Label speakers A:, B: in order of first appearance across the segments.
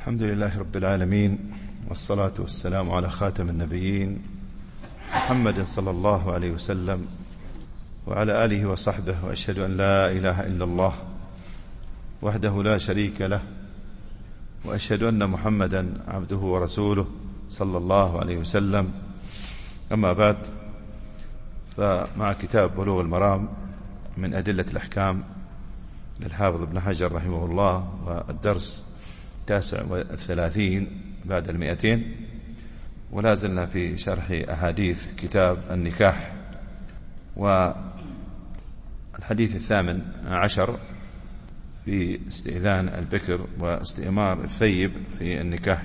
A: الحمد لله رب العالمين، والصلاة والسلام على خاتم النبيين محمد صلى الله عليه وسلم وعلى آله وصحبه، وأشهد أن لا إله إلا الله وحده لا شريك له، وأشهد أن محمدا عبده ورسوله صلى الله عليه وسلم. أما بعد، فمع كتاب بلوغ المرام من أدلة الأحكام للحافظ ابن حجر رحمه الله، والدرس 39 بعد 200، ولا زلنا في شرح أحاديث كتاب النكاح. والحديث 18 في استئذان البكر واستئمار الثيب في النكاح.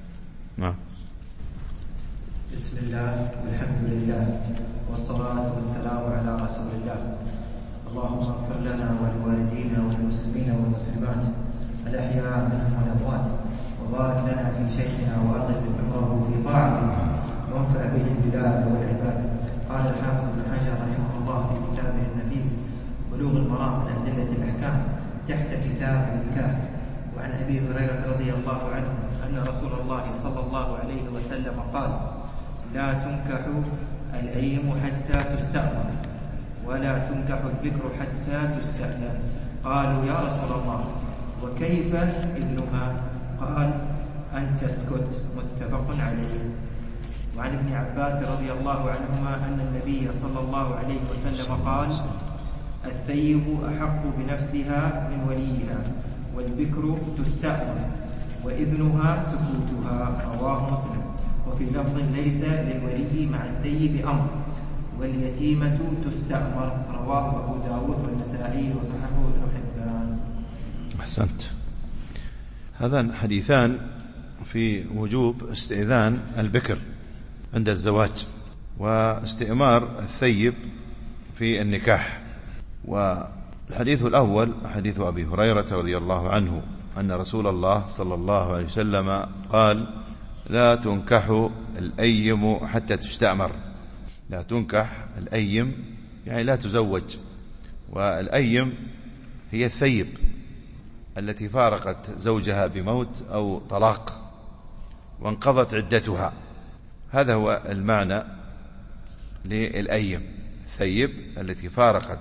B: بسم الله والحمد لله والصلاة والسلام على رسول الله. اللهم اغفر لنا ولوالدينا وللمسلمين والمسلمات الأحياء منهم والأموات، وبارك لنا في شيخنا وأطل عمره في طاعتك، وانفع به البلاد والعباد. قال الحافظ ابن حجر رحمه الله في كتابه النفيس بلوغ المرام من أدلة الأحكام تحت كتاب النكاح. وعن أبي هريرة رضي الله عنه أن رسول الله صلى الله عليه وسلم قال: لا تنكح الأيم حتى تستأمر، ولا تنكح البكر حتى تستأذن. قالوا: يا رسول الله، وكيف إذنها؟ قال: أن تسكت. متفق عليه. وعن ابن عباس رضي الله عنهما أن النبي صلى الله عليه وسلم قال: الثيب أحق بنفسها من وليها، والبكر تستأمر وإذنها سكوتها. رواه مسلم. وفي لفظ: ليس للولي مع الثيب أمر، واليتيمة تستأمر. رواه أبو داود والنسائي وصححه ابن حبان.
A: أحسنت. هذان حديثان في وجوب استئذان البكر عند الزواج واستئمار الثيب في النكاح. والحديث الأول حديث أبي هريرة رضي الله عنه أن رسول الله صلى الله عليه وسلم قال: لا تنكح الأيم حتى تستأمر. لا تنكح الأيم يعني لا تزوج، والأيم هي الثيب التي فارقت زوجها بموت أو طلاق وانقضت عدتها. هذا هو المعنى للأيم، الثيب التي فارقت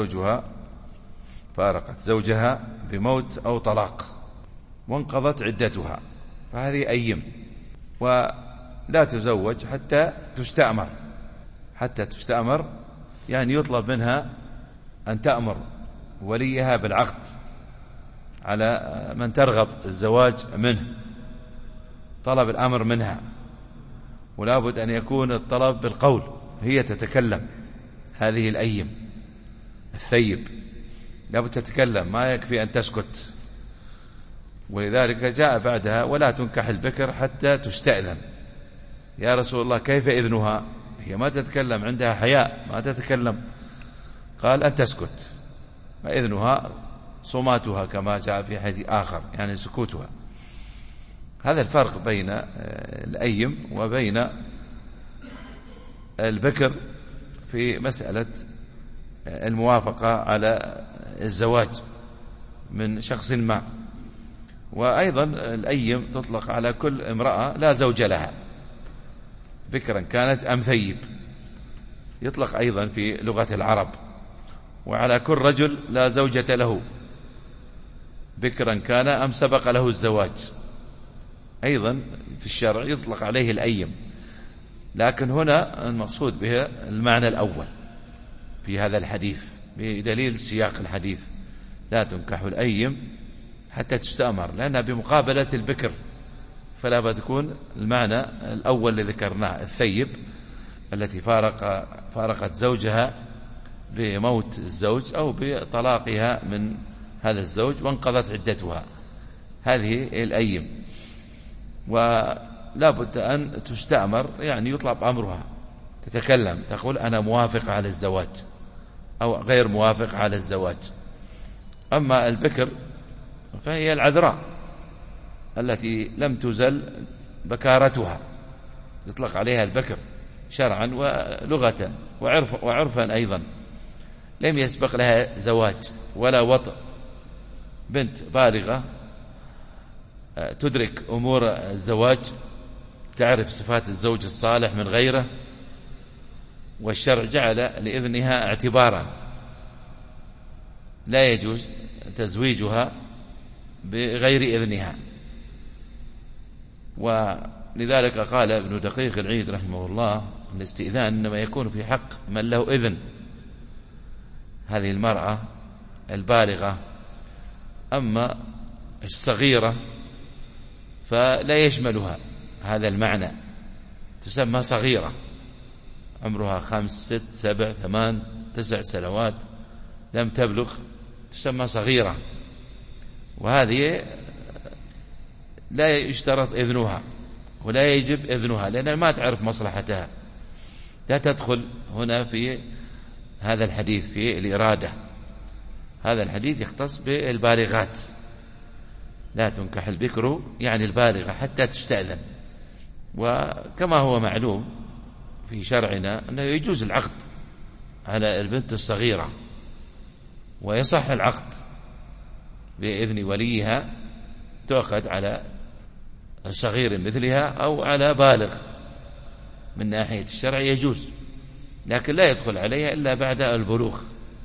A: زوجها بموت أو طلاق وانقضت عدتها، فهذه أيم. ولا تزوج حتى تستأمر. حتى تستأمر يعني يطلب منها أن تأمر وليها بالعقد على من ترغب الزواج منه، طلب الأمر منها، ولا بد أن يكون الطلب بالقول، هي تتكلم. هذه الأيم الثيب لا بد تتكلم، ما يكفي أن تسكت. ولذلك جاء بعدها: ولا تنكح البكر حتى تستأذن. يا رسول الله، كيف إذنها؟ هي ما تتكلم، عندها حياء، ما تتكلم. قال: أن تسكت. وإذنها صماتها كما جاء في حديث آخر، يعني سكوتها. هذا الفرق بين الأيم وبين البكر في مسألة الموافقة على الزواج من شخص ما. وأيضا الأيم تطلق على كل امرأة لا زوج لها، بكرا كانت أم ثيب، يطلق أيضا في لغة العرب. وعلى كل رجل لا زوجة له، بكرا كان أم سبق له الزواج، أيضا في الشرع يطلق عليه الأيم. لكن هنا المقصود به المعنى الأول في هذا الحديث بدليل سياق الحديث: لا تنكح الأيم حتى تستأمر، لأنها بمقابلة البكر، فلا بد تكون المعنى الأول اللي ذكرناه، الثيب التي فارقت زوجها بموت الزوج أو بطلاقها من هذا الزوج وانقضت عدتها، هذه الأيم. ولا بد أن تستأمر، يعني يطلب أمرها، تتكلم، تقول: أنا موافق على الزواج أو غير موافق على الزواج. أما البكر فهي العذراء التي لم تزل بكارتها، يطلق عليها البكر شرعا ولغة وعرفا أيضا، لم يسبق لها زواج ولا وطء، بنت بالغة تدرك أمور الزواج، تعرف صفات الزوج الصالح من غيره، والشرع جعل لإذنها اعتبارا، لا يجوز تزويجها بغير إذنها. ولذلك قال ابن دقيق العيد رحمه الله: الاستئذان إنما يكون في حق من له إذن، هذه المرأة البالغة. أما الصغيرة فلا يشملها هذا المعنى، تسمى صغيرة، عمرها 5 6 7 8 9 سنوات لم تبلغ، تسمى صغيرة، وهذه لا يشترط إذنها ولا يجب إذنها، لأنها ما تعرف مصلحتها، لا تدخل هنا في هذا الحديث في الإرادة. هذا الحديث يختص بالبالغات، لا تنكح البكر يعني البالغة حتى تستأذن. وكما هو معلوم في شرعنا أنه يجوز العقد على البنت الصغيرة، ويصح العقد بإذن وليها، تؤخذ على صغير مثلها أو على بالغ، من ناحية الشرع يجوز، لكن لا يدخل عليها إلا بعد البلوغ.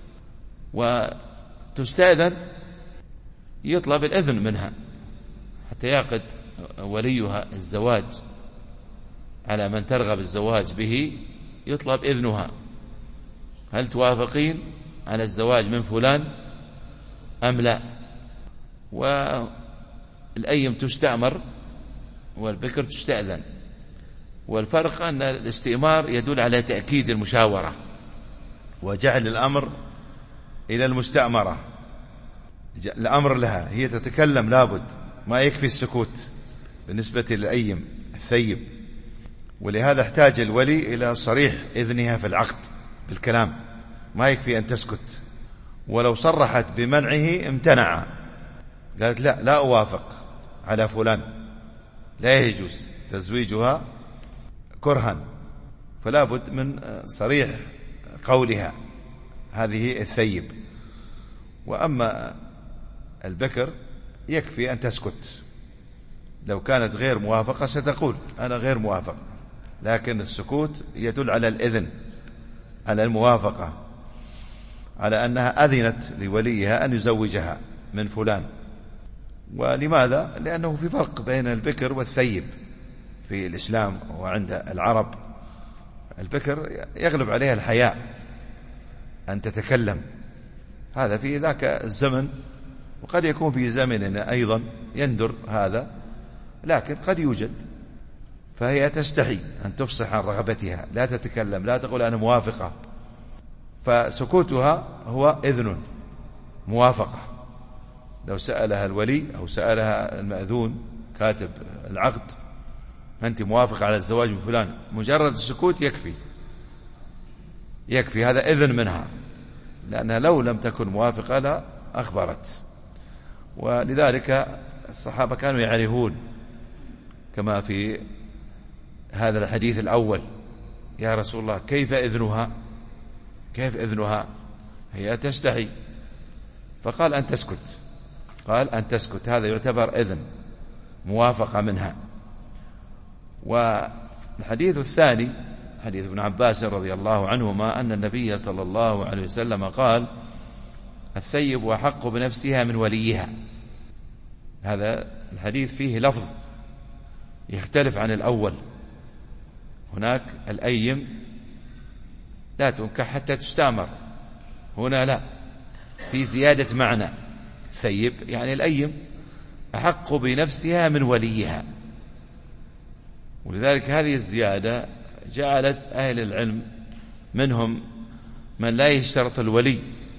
A: وتستأذن، يطلب الإذن منها حتى يعقد وليها الزواج على من ترغب الزواج به، يطلب إذنها: هل توافقين على الزواج من فلان أم لا؟ والأيم تستأمر والبكر تستأذن. والفرق أن الاستئمار يدل على تأكيد المشاورة وجعل الأمر إلى المستأمرة، الأمر لها، هي تتكلم لابد، ما يكفي السكوت بالنسبة للأيم الثيب. ولهذا احتاج الولي إلى صريح إذنها في العقد بالكلام، ما يكفي أن تسكت. ولو صرحت بمنعه امتنع، قالت لا أوافق على فلان، لا يجوز تزويجها كرها، فلا بد من صريح قولها هذه الثيب. وأما البكر يكفي أن تسكت، لو كانت غير موافقة ستقول أنا غير موافق، لكن السكوت يدل على الإذن، على الموافقة، على أنها أذنت لوليها أن يزوجها من فلان. ولماذا؟ لأنه في فرق بين البكر والثيب في الإسلام وعند العرب. البكر يغلب عليها الحياء أن تتكلم، هذا في ذاك الزمن، وقد يكون في زمننا أيضا يندر هذا، لكن قد يوجد. فهي تستحي أن تفصح عن رغبتها، لا تتكلم، لا تقول أنا موافقة، فسكوتها هو إذن موافقة. لو سألها الولي أو سألها المأذون كاتب العقد: أنت موافق على الزواج من فلان، مجرد السكوت يكفي، هذا إذن منها، لأنها لو لم تكن موافقة لا أخبرت. ولذلك الصحابة كانوا يعرفون، كما في هذا الحديث الأول: يا رسول الله كيف إذنها؟ كيف إذنها؟ هي تستحي، فقال أن تسكت، قال أن تسكت، هذا يعتبر إذن موافقة منها. والحديث الثاني حديث ابن عباس رضي الله عنهما أن النبي صلى الله عليه وسلم قال: الثيب أحق بنفسها من وليها. هذا الحديث فيه لفظ يختلف عن الأول، هناك الأيم لا تنكح حتى تستأمر، هنا لا، في زيادة معنى، ثيب يعني الأيم أحق بنفسها من وليها. ولذلك هذه الزيادة جعلت أهل العلم منهم من لا يشترط الولي،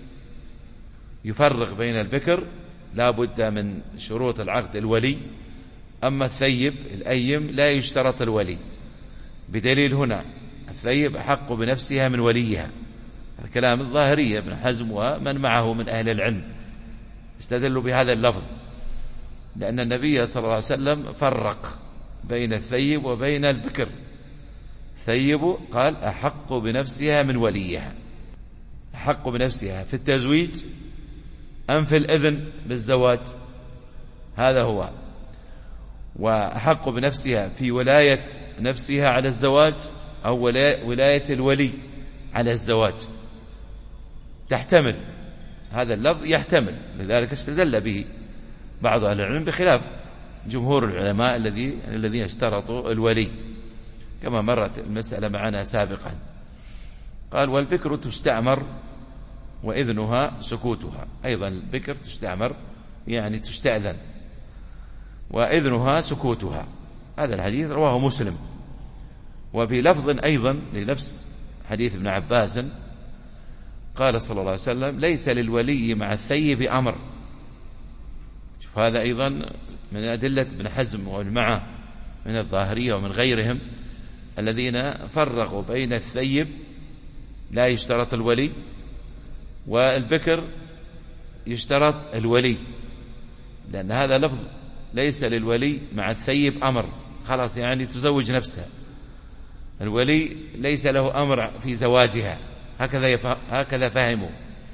A: يفرق بين البكر لا بد من شروط العقد الولي، أما الثيب الأيم لا يشترط الولي، بدليل هنا الثيب أحق بنفسها من وليها. هذا كلام الظاهرية ابن حزم ومن معه من أهل العلم استدلوا بهذا اللفظ، لأن النبي صلى الله عليه وسلم فرق بين الثيب وبين البكر. ثيب قال أحق بنفسها من وليها، أحق بنفسها في التزويج أم في الإذن بالزواج، هذا هو. وأحق بنفسها في ولاية نفسها على الزواج أو ولاية الولي على الزواج. تحتمل هذا اللفظ، يحتمل، لذلك استدل به بعض أهل العلم بخلاف جمهور العلماء الذين اشترطوا الولي، كما مرت المسألة معنا سابقا. قال والبكر تستأمر وإذنها سكوتها. أيضا البكر تستأمر يعني تستأذن، وإذنها سكوتها. هذا الحديث رواه مسلم. وفي لفظ أيضا لنفس حديث ابن عباس قال صلى الله عليه وسلم ليس للولي مع الثيب أمر. شوف هذا أيضا من أدلة ابن حزم والمعة من الظاهرية ومن غيرهم الذين فرقوا بين الثيب لا يشترط الولي والبكر يشترط الولي، لأن هذا لفظ ليس للولي مع الثيب أمر، خلاص يعني تزوج نفسها، الولي ليس له أمر في زواجها، هكذا فهموا.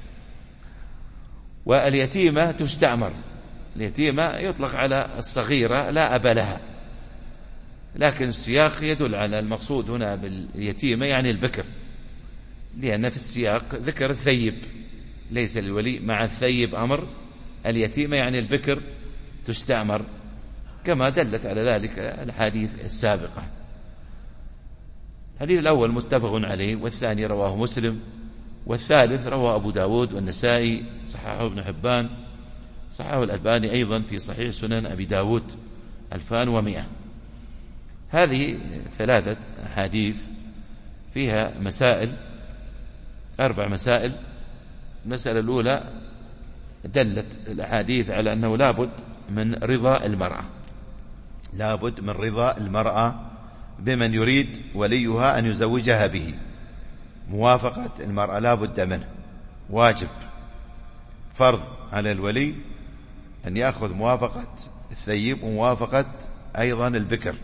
A: واليتيمة تستأمر. اليتيمة يطلق على الصغيرة لا أب لها، لكن السياق يدل على المقصود هنا باليتيمة يعني البكر، لأن في السياق ذكر الثيب، ليس للولي مع الثيب أمر، اليتيمة يعني البكر تستأمر، كما دلت على ذلك الحديث السابقة. الحديث الأول متفق عليه، والثاني رواه مسلم، والثالث رواه أبو داود والنسائي، صححه ابن حبان، صححه الألباني أيضا في صحيح سنن أبي داود 2100. هذه 3 أحاديث فيها مسائل، 4 مسائل. المسألة الأولى دلت الأحاديث على أنه لابد من رضا المرأة، لابد من رضا المرأة بمن يريد وليها أن يزوجها به. موافقة المرأة لابد منه، واجب فرض على الولي أن يأخذ موافقة الثيب وموافقة أيضا البكر.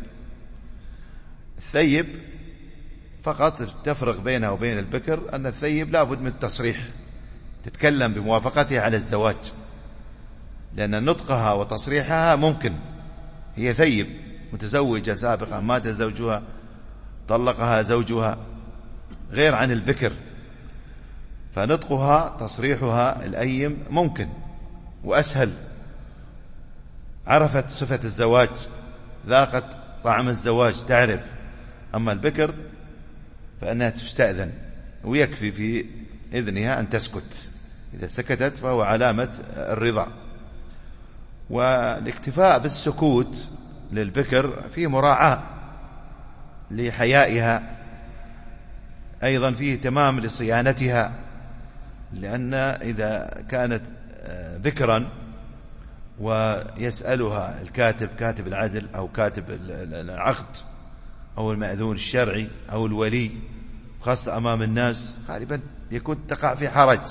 A: الثيب فقط تفرق بينه وبين البكر أن الثيب لابد من التصريح، تتكلم بموافقته على الزواج، لأن نطقها وتصريحها ممكن، هي ثيب متزوجة سابقا مات زوجها طلقها زوجها، غير عن البكر، فنطقها تصريحها الأيم ممكن وأسهل، عرفت صفة الزواج، ذاقت طعم الزواج تعرف. أما البكر فإنها تستأذن، ويكفي في إذنها أن تسكت، إذا سكتت فهو علامة الرضا. والاكتفاء بالسكوت للبكر فيه مراعاة لحيائها، أيضا فيه تمام لصيانتها، لأن إذا كانت بكرا ويسألها الكاتب، كاتب العدل أو كاتب العقد أو المأذون الشرعي أو الولي، خاصة أمام الناس، غالبا يكون تقع في حرج.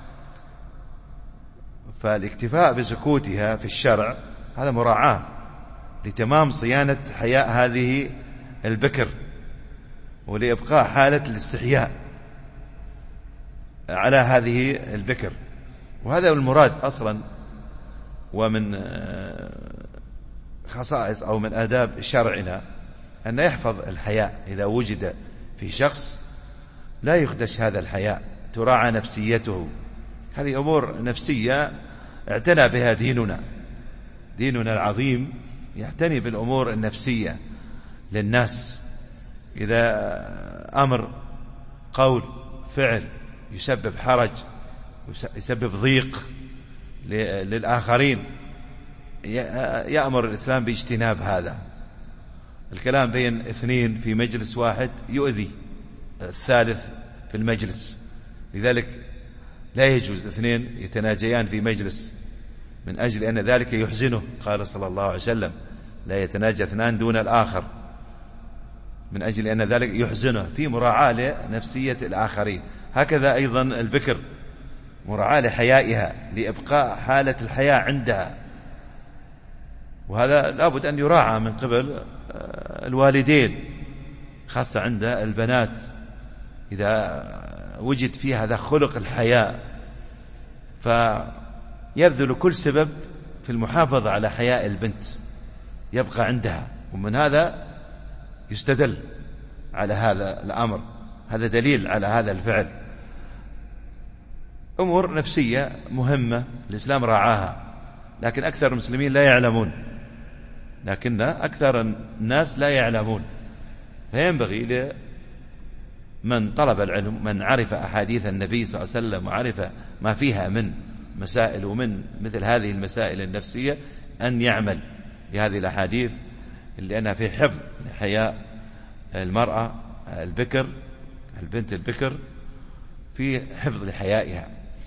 A: فالاكتفاء بسكوتها في الشرع هذا مراعاة لتمام صيانة حياء هذه البكر، ولإبقاء حالة الاستحياء على هذه البكر. وهذا المراد أصلا، ومن خصائص أو من آداب شرعنا أن يحفظ الحياء. إذا وجد في شخص لا يخدش هذا الحياء، تراعى نفسيته. هذه أمور نفسية اعتنى بها ديننا العظيم، يعتني بالأمور النفسية للناس. إذا أمر قول فعل يسبب حرج، يسبب ضيق للآخرين، يأمر الإسلام باجتناب هذا. الكلام بين 2 في مجلس واحد يؤذي الثالث في المجلس، لذلك لا يجوز 2 يتناجيان في مجلس من أجل أن ذلك يحزنه. قال صلى الله عليه وسلم لا يتناجى 2 دون الآخر، من أجل أن ذلك يحزنه، في مراعاة لنفسية الآخرين. هكذا أيضا البكر مراعاة لحيائها، لإبقاء حالة الحياء عندها، وهذا لابد أن يراعى من قبل الوالدين، خاصة عند البنات. إذا وجد في هذا خلق الحياء فيبذل كل سبب في المحافظة على حياء البنت، يبقى عندها. ومن هذا يستدل على هذا الأمر، هذا دليل على هذا الفعل. أمور نفسية مهمة الإسلام راعاها، لكن أكثر المسلمين لا يعلمون، لكن أكثر الناس لا يعلمون. فينبغي لمن طلب العلم، من عرف أحاديث النبي صلى الله عليه وسلم وعرف ما فيها من مسائل ومن مثل هذه المسائل النفسية، أن يعمل بهذه الأحاديث، لأنها في حفظ حياء المرأة البكر، البنت البكر، في حفظ لحيائها.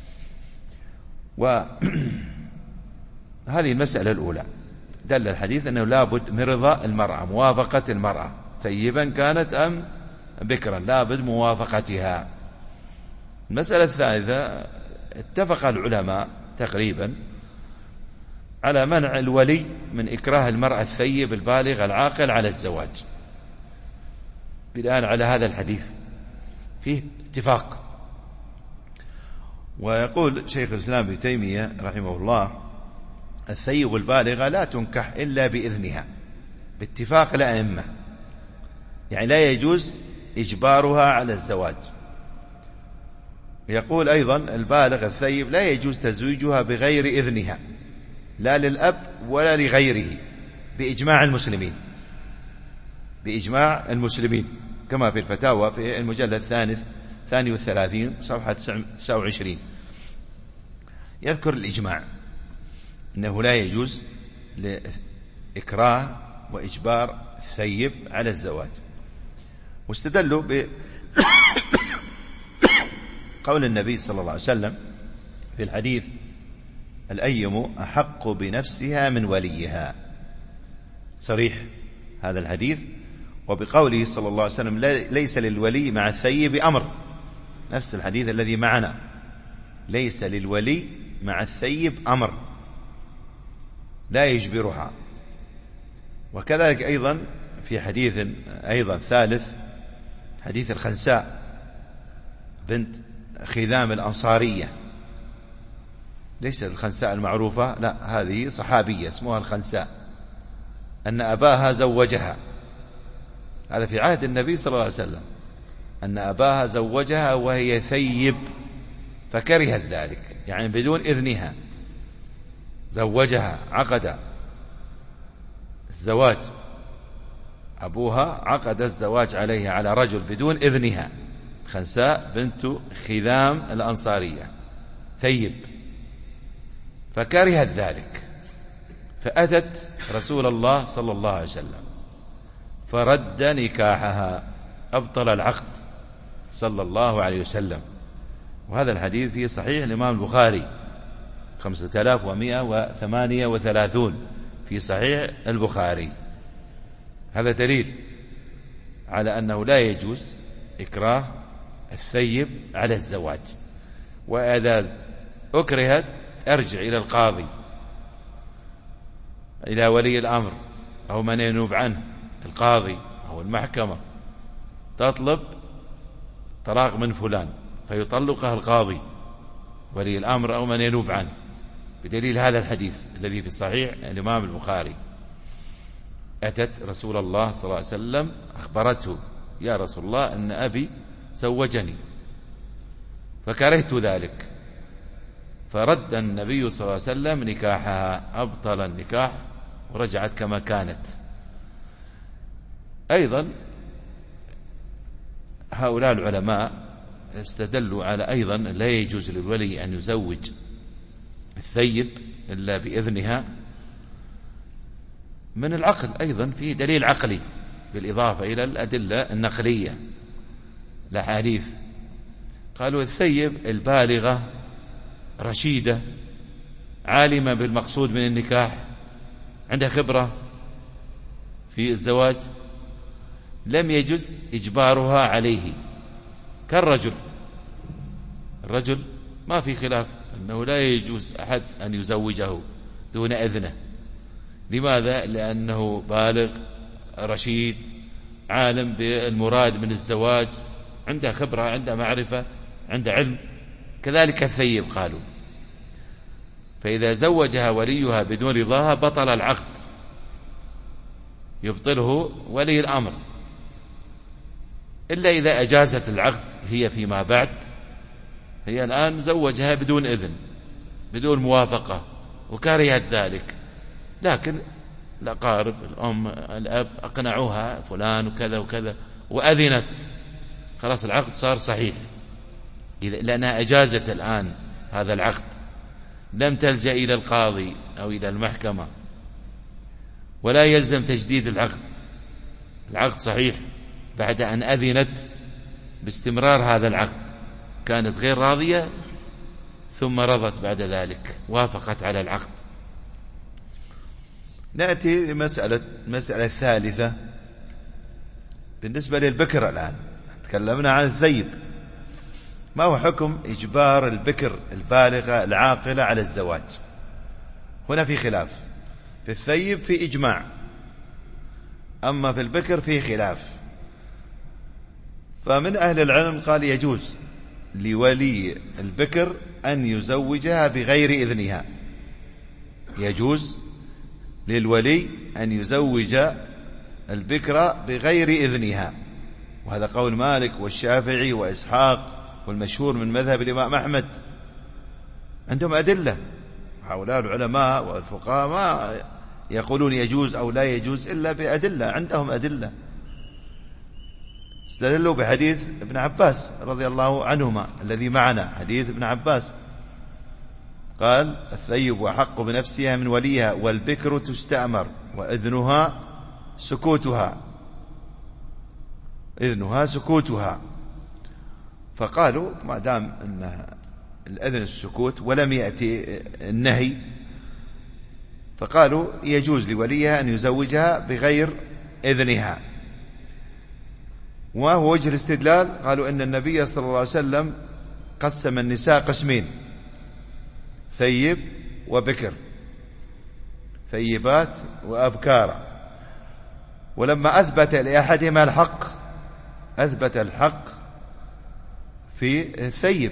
A: وهذه المسألة الأولى دل الحديث أنه لابد من رضا المرأة، موافقة المرأة، ثيبا كانت أم بكرا، لابد موافقتها. المسألة الثالثة، اتفق العلماء تقريبا على منع الولي من إكراه المرأة الثيب البالغ العاقل على الزواج، بناء على هذا الحديث فيه اتفاق. ويقول شيخ الإسلام ابن تيمية رحمه الله: الثيب البالغة لا تنكح إلا بإذنها باتفاق الأئمة، يعني لا يجوز إجبارها على الزواج. يقول أيضا: البالغ الثيب لا يجوز تزويجها بغير إذنها، لا للأب ولا لغيره، بإجماع المسلمين، بإجماع المسلمين، كما في الفتاوى في المجلد 32 صفحة 29 يذكر الإجماع أنه لا يجوز لإكراه وإجبار الثيب على الزواج. واستدلوا بقول النبي صلى الله عليه وسلم في الحديث: الأيم أحق بنفسها من وليها، صريح هذا الحديث. وبقوله صلى الله عليه وسلم: ليس للولي مع الثيب أمر، نفس الحديث الذي معنا، ليس للولي مع الثيب أمر، لا يجبرها. وكذلك أيضا في حديث أيضا ثالث، حديث الخنساء بنت خذام الأنصارية، ليس الخنساء المعروفة، لا، هذه صحابية اسمها الخنساء، أن أباها زوجها، هذا في عهد النبي صلى الله عليه وسلم، أن أباها زوجها وهي ثيب فكرهت ذلك، يعني بدون إذنها زوجها، عقد الزواج، أبوها عقد الزواج عليها على رجل بدون إذنها، خنساء بنت خذام الأنصارية ثيب، فكرهت ذلك، فأتت رسول الله صلى الله عليه وسلم فرد نكاحها، أبطل العقد صلى الله عليه وسلم. وهذا الحديث في صحيح الإمام البخاري 5138 في صحيح البخاري. هذا دليل على أنه لا يجوز إكراه الثيب على الزواج، وإذا أكرهت أرجع إلى القاضي، إلى ولي الأمر أو من ينوب عنه، القاضي أو المحكمة، تطلب طلاق من فلان فيطلقها القاضي ولي الأمر أو من ينوب عنه، بدليل هذا الحديث الذي في صحيح الإمام البخاري. أتت رسول الله صلى الله عليه وسلم أخبرته: يا رسول الله، أن أبي زوجني فكرهت ذلك، فرد النبي صلى الله عليه وسلم نكاحها، أبطل النكاح ورجعت كما كانت. أيضا هؤلاء العلماء استدلوا على أيضا لا يجوز للولي أن يزوج الثيب إلا بإذنها من العقل، أيضا في دليل عقلي بالإضافة إلى الأدلة النقلية، الأحاديث. قالوا: الثيب البالغة رشيدة عالمة بالمقصود من النكاح، عندها خبرة في الزواج، لم يجوز إجبارها عليه، كالرجل، الرجل ما في خلاف أنه لا يجوز أحد أن يزوجه دون إذنه. لماذا؟ لأنه بالغ رشيد عالم بالمراد من الزواج، عنده خبرة، عنده معرفة، عنده علم. كذلك الثيب قالوا، فإذا زوجها وليها بدون رضاها بطل العقد يبطله ولي الأمر، إلا إذا أجازت العقد هي فيما بعد. هي الآن زوجها بدون إذن، بدون موافقة، وكرهت ذلك، لكن الأقارب الأم الأب أقنعوها فلان وكذا وكذا وأذنت، خلاص العقد صار صحيح، لأنها أجازت الآن هذا العقد، لم تلجأ إلى القاضي أو إلى المحكمة، ولا يلزم تجديد العقد. العقد صحيح بعد أن أذنت باستمرار هذا العقد، كانت غير راضية ثم رضت بعد ذلك، وافقت على العقد.
C: نأتي مسألة ثالثة بالنسبة للبكر. الآن تكلمنا عن الثيب، ما هو حكم إجبار البكر البالغة العاقلة على الزواج؟ هنا في خلاف، في الثيب في إجماع، أما في البكر في خلاف. فمن أهل العلم قال يجوز لولي البكر أن يزوجها بغير إذنها، يجوز للولي أن يزوج البكرة بغير إذنها، وهذا قول مالك والشافعي وإسحاق، والمشهور من مذهب الإمام أحمد. عندهم أدلة، هؤلاء العلماء والفقهاء ما يقولون يجوز أو لا يجوز إلا بأدلة، عندهم أدلة. استدلوا بحديث ابن عباس رضي الله عنهما الذي معنا، حديث ابن عباس قال: الثيب أحق بنفسها من وليها، والبكر تستأمر، وإذنها سكوتها، إذنها سكوتها. فقالوا ما دام أن الأذن السكوت ولم يأتي النهي، فقالوا يجوز لوليها أن يزوجها بغير إذنها. وهو وجه الاستدلال، قالوا إن النبي صلى الله عليه وسلم قسم النساء قسمين: ثيب وبكر، ثيبات وأبكار، ولما أثبت لأحدهما الحق أثبت الحق في الثيب،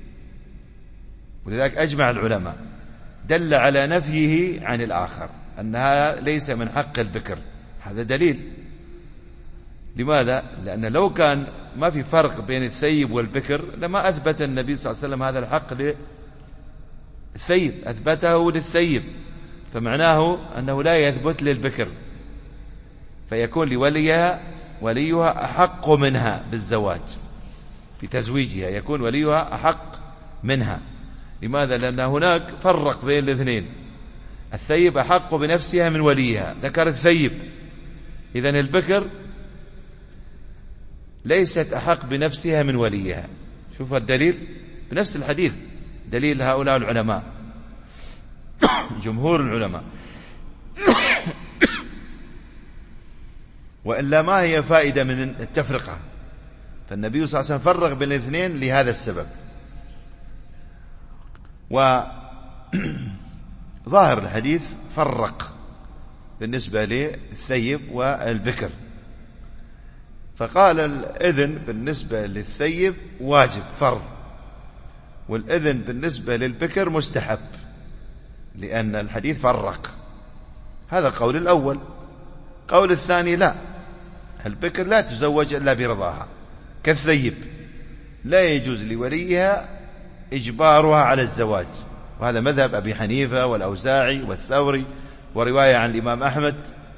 C: ولذلك أجمع العلماء دل على نفيه عن الآخر، أنها ليس من حق البكر. هذا دليل. لماذا؟ لأن لو كان ما في فرق بين الثيب والبكر لما أثبت النبي صلى الله عليه وسلم هذا الحق للثيب، أثبته للثيب، فمعناه أنه لا يثبت للبكر، فيكون وليها أحق منها بالزواج، في تزويجها يكون وليها أحق منها. لماذا؟ لأن هناك فرق بين الاثنين، الثيب أحق بنفسها من وليها، ذكر الثيب، إذن البكر ليست أحق بنفسها من وليها. شوف الدليل بنفس الحديث، دليل هؤلاء العلماء جمهور العلماء. وإلا ما هي فائدة من التفرقة؟ فالنبي صلى الله عليه وسلم فرق بين الاثنين لهذا السبب. وظاهر الحديث فرق بالنسبة للثيب والبكر، فقال الإذن بالنسبة للثيب واجب فرض، والإذن بالنسبة للبكر مستحب، لأن الحديث فرق. هذا قول الأول. قول الثاني: لا، البكر لا تزوج إلا برضاها كالثيب، لا يجوز لوليها إجبارها على الزواج. وهذا مذهب أبي حنيفة والأوزاعي والثوري، ورواية عن الإمام أحمد،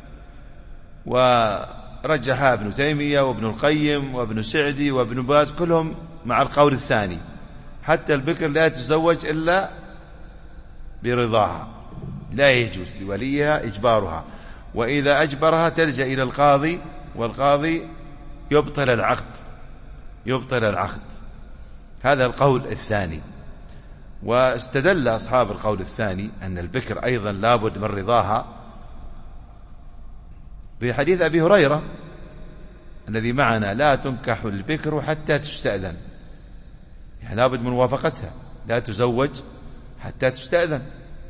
C: ورجحها ابن تيمية وابن القيم وابن سعدي وابن باز، كلهم مع القول الثاني، حتى البكر لا تزوج إلا برضاها، لا يجوز لوليها إجبارها، وإذا أجبرها تلجأ إلى القاضي، والقاضي يبطل العقد. هذا القول الثاني. واستدل أصحاب القول الثاني أن البكر أيضا لابد من رضاها بحديث أبي هريرة الذي معنا: لا تنكح البكر حتى تستأذن، يعني لابد من موافقتها، لا تزوج حتى تستأذن.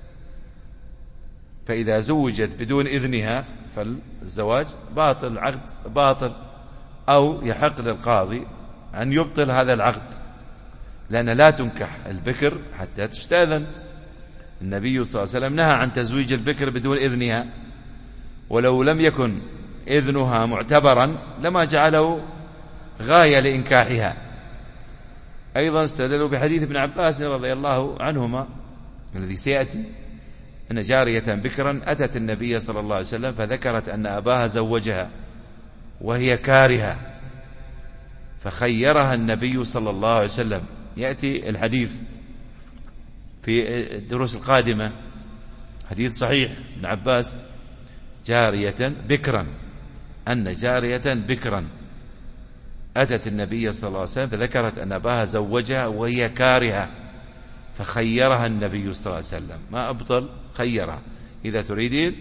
C: فإذا زوجت بدون إذنها فالزواج باطل، العقد باطل، أو يحق للقاضي أن يبطل هذا العقد، لأن لا تنكح البكر حتى تستأذن. النبي صلى الله عليه وسلم نهى عن تزويج البكر بدون إذنها، ولو لم يكن إذنها معتبرا لما جعله غاية لإنكاحها. أيضا استدلوا بحديث ابن عباس رضي الله عنهما الذي سيأتي أن جارية بكرا أتت النبي صلى الله عليه وسلم فذكرت أن أباها زوجها وهي كارهة فخيرها النبي صلى الله عليه وسلم. يأتي الحديث في الدروس القادمة، حديث صحيح ابن عباس جارية بكرا، أن جارية بكرا أتت النبي صلى الله عليه وسلم فذكرت أن أباها زوجها وهي كارهة فخيرها النبي صلى الله عليه وسلم. ما أبطل، خيرها، إذا تريدين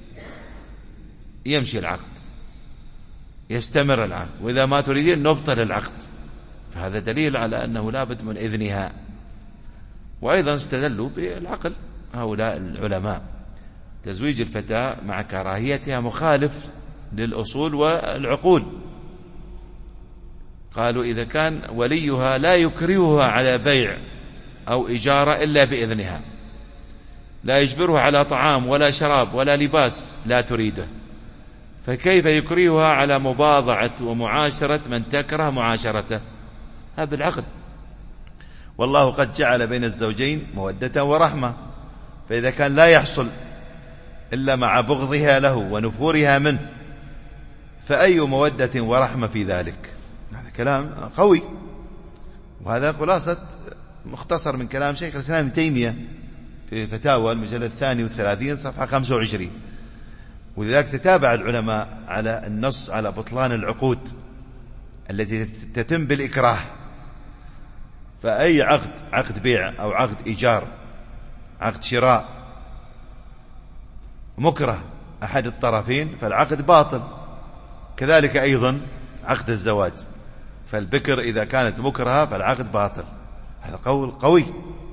C: يمشي العقد يستمر العقد، وإذا ما تريدين نبطل العقد. فهذا دليل على أنه لا بد من إذنها. وأيضا استدلوا بالعقل هؤلاء العلماء، تزويج الفتاة مع كراهيتها مخالف للأصول والعقول. قالوا إذا كان وليها لا يكرهها على بيع أو إجارة إلا بإذنها، لا يجبرها على طعام ولا شراب ولا لباس لا تريده، فكيف يكرهها على مباضعة ومعاشرة من تكره معاشرته؟ هذا بالعقل. والله قد جعل بين الزوجين مودة ورحمة، فإذا كان لا يحصل إلا مع بغضها له ونفورها منه فأي مودة ورحمة في ذلك؟ هذا كلام قوي، وهذا خلاصة مختصر من كلام شيخ الإسلام ابن تيمية في فتاوى المجلد 32 صفحة 25. ولذلك تتابع العلماء على النص على بطلان العقود التي تتم بالإكراه. فأي عقد بيع أو عقد إيجار، عقد شراء مكره أحد الطرفين فالعقد باطل. كذلك أيضا عقد الزواج، فالبكر إذا كانت مكرهة فالعقد باطل. هذا قول قوي،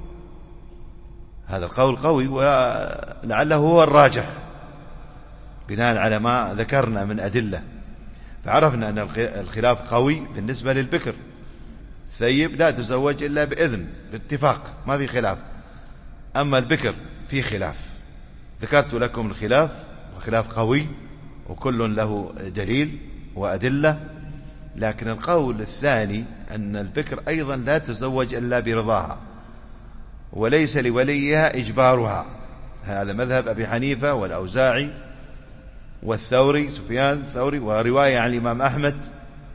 C: هذا القول قوي، ولعله هو الراجح بناء على ما ذكرنا من أدلة. فعرفنا أن الخلاف قوي بالنسبة للبكر. الثيب لا تزوج إلا بإذن باتفاق، ما في خلاف. أما البكر في خلاف، ذكرت لكم الخلاف، وخلاف قوي وكل له دليل وأدلة. لكن القول الثاني أن البكر أيضا لا تزوج إلا برضاها وليس لوليها إجبارها. هذا مذهب أبي حنيفة والأوزاعي والثوري، سفيان الثوري، ورواية عن الإمام أحمد،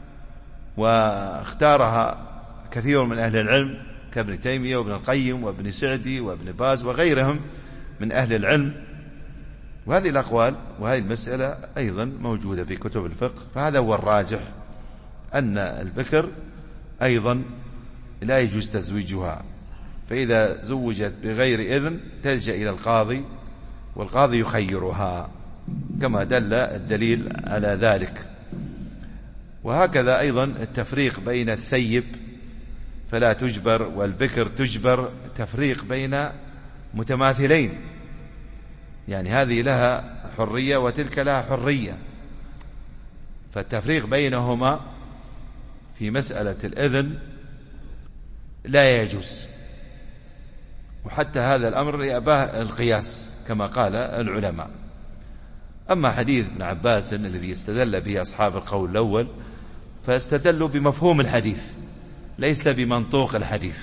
C: واختارها كثير من أهل العلم كابن تيمية وابن القيم وابن سعدي وابن باز وغيرهم من أهل العلم. وهذه الأقوال وهذه المسألة أيضا موجودة في كتب الفقه. فهذا هو الراجح، أن البكر أيضا لا يجوز تزويجها، فإذا زوجت بغير إذن تلجأ إلى القاضي والقاضي يخيرها كما دل الدليل على ذلك. وهكذا أيضا التفريق بين الثيب فلا تجبر والبكر تجبر، تفريق بين متماثلين، يعني هذه لها حرية وتلك لها حرية، فالتفريق بينهما في مسألة الإذن لا يجوز. وحتى هذا الأمر يأباه القياس كما قال العلماء. أما حديث ابن عباس الذي استدل به أصحاب القول الأول فاستدلوا بمفهوم الحديث ليس بمنطوق الحديث.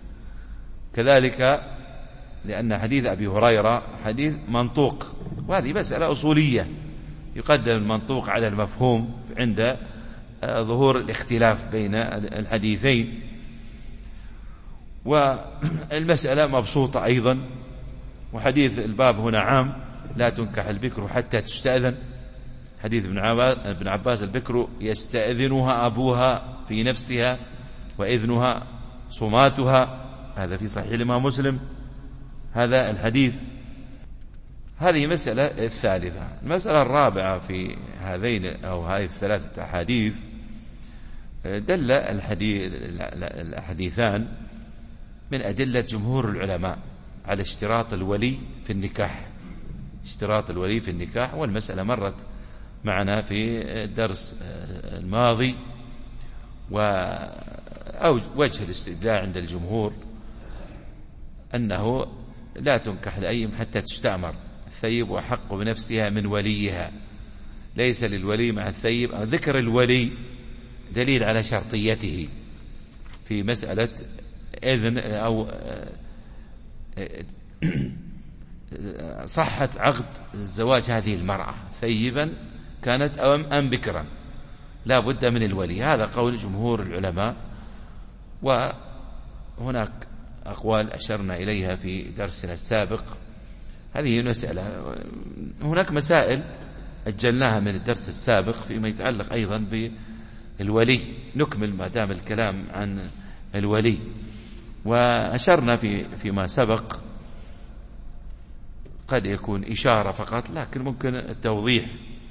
C: كذلك لأن حديث أبي هريرة حديث منطوق، وهذه مسألة أصولية، يقدم المنطوق على المفهوم عند ظهور الاختلاف بين الحديثين. والمسألة مبسوطة أيضا. وحديث الباب هنا عام، لا تنكح البكر حتى تستأذن. حديث ابن عباس البكر يستأذنها أبوها في نفسها وإذنها صماتها، هذا في صحيح الإمام مسلم هذا الحديث. هذه مسألة الثالثة. المسألة الرابعة في هذين أو هذه الثلاثة أحاديث، دل الحديثان من أدلة جمهور العلماء على اشتراط الولي في النكاح، اشتراط الولي في النكاح. والمسألة مرت معنا في الدرس الماضي. ووجه الاستدلال عند الجمهور أنه لا تنكح الأيم حتى تستأمر، الثيب أحق بنفسها من وليها، ليس للولي مع الثيب. ذكر الولي دليل على شرطيته في مسألة إذن أو صحة عقد الزواج هذه المرأة ثيبا كانت أم بكرا، لا بد من الولي. هذا قول جمهور العلماء، وهناك أقوال أشرنا إليها في درسنا السابق. هذه مسألة. هناك مسائل أجلناها من الدرس السابق فيما يتعلق أيضا بالولي، نكمل ما دام الكلام عن الولي. وأشرنا فيما سبق قد يكون إشارة فقط، لكن ممكن التوضيح،